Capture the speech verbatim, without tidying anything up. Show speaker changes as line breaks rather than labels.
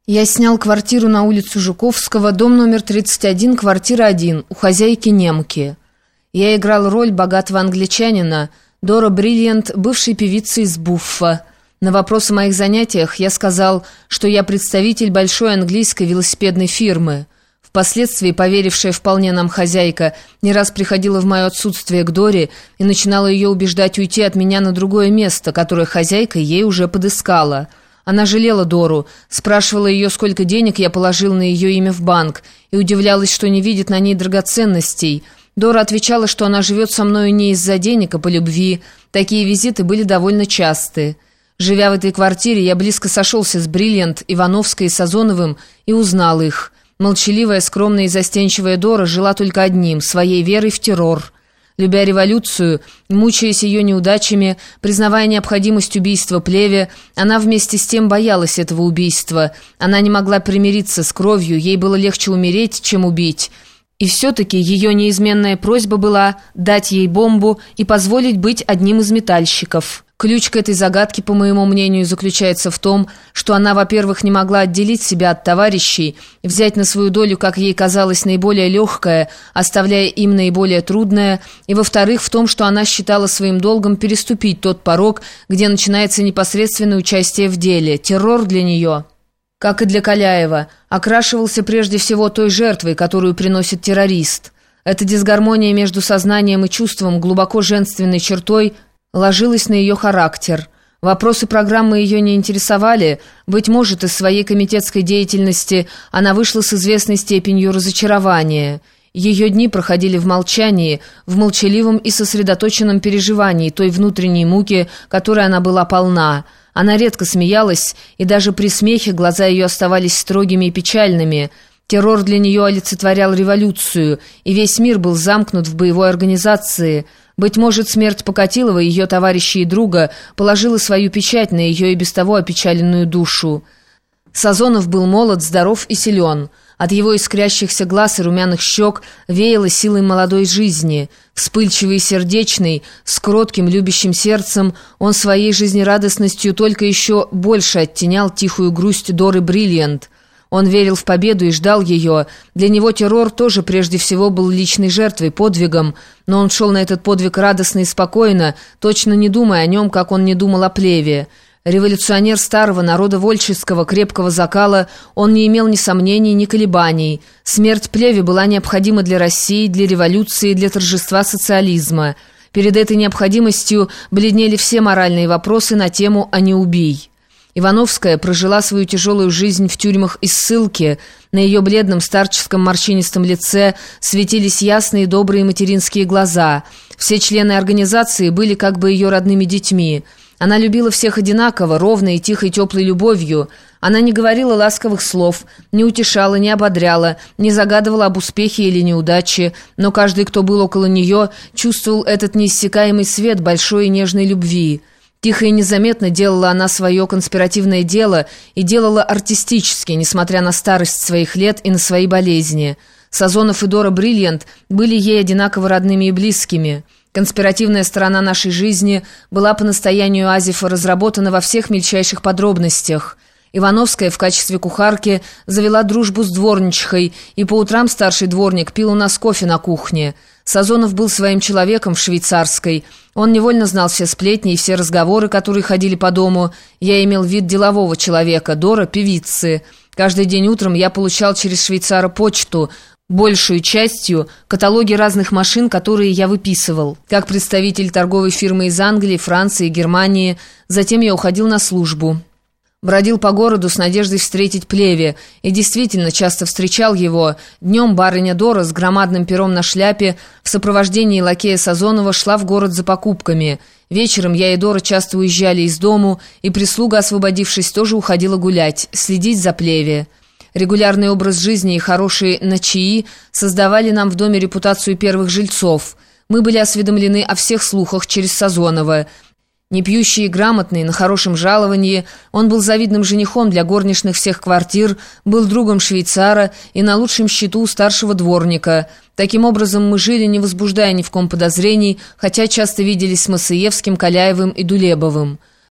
Я снял квартиру на улицу Жуковского, дом номер тридцать один, квартира один, у хозяйки немки. Я играл роль богатого англичанина, Дора Бриллиант, бывшей певицы из Буффа. На вопрос о моих занятиях я сказал, что я представитель большой английской велосипедной фирмы. Впоследствии поверившая вполне нам хозяйка не раз приходила в мое отсутствие к Доре и начинала ее убеждать уйти от меня на другое место, которое хозяйка ей уже подыскала. Она жалела Дору, спрашивала ее, сколько денег я положил на ее имя в банк, и удивлялась, что не видит на ней драгоценностей. Дора отвечала, что она живет со мною не из-за денег, а по любви. Такие визиты были довольно часты. Живя в этой квартире, я близко сошелся с Бриллиант, Ивановской и Сазоновым и узнал их. Молчаливая, скромная и застенчивая Дора жила только одним – своей верой в террор. Любя революцию, мучаясь ее неудачами, признавая необходимость убийства Плеве, она вместе с тем боялась этого убийства. Она не могла примириться с кровью, ей было легче умереть, чем убить. И все-таки ее неизменная просьба была дать ей бомбу и позволить быть одним из метальщиков. Ключ к этой загадке, по моему мнению, заключается в том, что она, во-первых, не могла отделить себя от товарищей, взять на свою долю, как ей казалось, наиболее легкое, оставляя им наиболее трудное, и, во-вторых, в том, что она считала своим долгом переступить тот порог, где начинается непосредственное участие в деле. Террор для нее, как и для Каляева, окрашивался прежде всего той жертвой, которую приносит террорист. Эта дисгармония между сознанием и чувством, глубоко женственной чертой, ложилась на ее характер. Вопросы программы ее не интересовали. Быть может, из своей комитетской деятельности она вышла с известной степенью разочарования. Ее дни проходили в молчании, в молчаливом и сосредоточенном переживании той внутренней муки, которой она была полна. Она редко смеялась, и даже при смехе глаза ее оставались строгими и печальными. Террор для нее олицетворял революцию, и весь мир был замкнут в боевой организации. Быть может, смерть Покатилова, ее товарища и друга, положила свою печать на ее и без того опечаленную душу. Сазонов был молод, здоров и силен. От его искрящихся глаз и румяных щек веяло силой молодой жизни. Вспыльчивый и сердечный, с кротким любящим сердцем, он своей жизнерадостностью только еще больше оттенял тихую грусть Доры Бриллиант. Он верил в победу и ждал ее. Для него террор тоже прежде всего был личной жертвой, подвигом, но он шел на этот подвиг радостно и спокойно, точно не думая о нем, как он не думал о Плеве. Революционер старого народовольческого крепкого закала, он не имел ни сомнений, ни колебаний. Смерть Плеве была необходима для России, для революции, для торжества социализма. Перед этой необходимостью бледнели все моральные вопросы на тему «А не убий». Ивановская прожила свою тяжелую жизнь в тюрьмах и ссылке. На ее бледном старческом морщинистом лице светились ясные добрые материнские глаза. Все члены организации были как бы ее родными детьми. Она любила всех одинаково, ровной и тихой теплой любовью. Она не говорила ласковых слов, не утешала, не ободряла, не загадывала об успехе или неудаче, но каждый, кто был около нее, чувствовал этот неиссякаемый свет большой и нежной любви. Тихо и незаметно делала она свое конспиративное дело и делала артистически, несмотря на старость своих лет и на свои болезни. Сазонов и Дора Бриллиант были ей одинаково родными и близкими. Конспиративная сторона нашей жизни была по настоянию Азефа разработана во всех мельчайших подробностях. Ивановская в качестве кухарки завела дружбу с дворничихой, и по утрам старший дворник пил у нас кофе на кухне. Сазонов был своим человеком в швейцарской. Он невольно знал все сплетни и все разговоры, которые ходили по дому. Я имел вид делового человека, Дора — певицы. Каждый день утром я получал через швейцара почту, большую частью каталоги разных машин, которые я выписывал. Как представитель торговой фирмы из Англии, Франции, Германии. Затем я уходил на службу. Бродил по городу с надеждой встретить Плеве, и действительно часто встречал его. Днем барыня Дора с громадным пером на шляпе в сопровождении лакея Сазонова шла в город за покупками. Вечером я и Дора часто уезжали из дому, и прислуга, освободившись, тоже уходила гулять, следить за Плеве. Регулярный образ жизни и хорошие ночии создавали нам в доме репутацию первых жильцов. Мы были осведомлены о всех слухах через Сазонова. Непьющий и грамотный, на хорошем жаловании, он был завидным женихом для горничных всех квартир, был другом швейцара и на лучшем счету у старшего дворника. Таким образом, мы жили, не возбуждая ни в ком подозрений, хотя часто виделись с Масыевским, Каляевым и Дулебовым.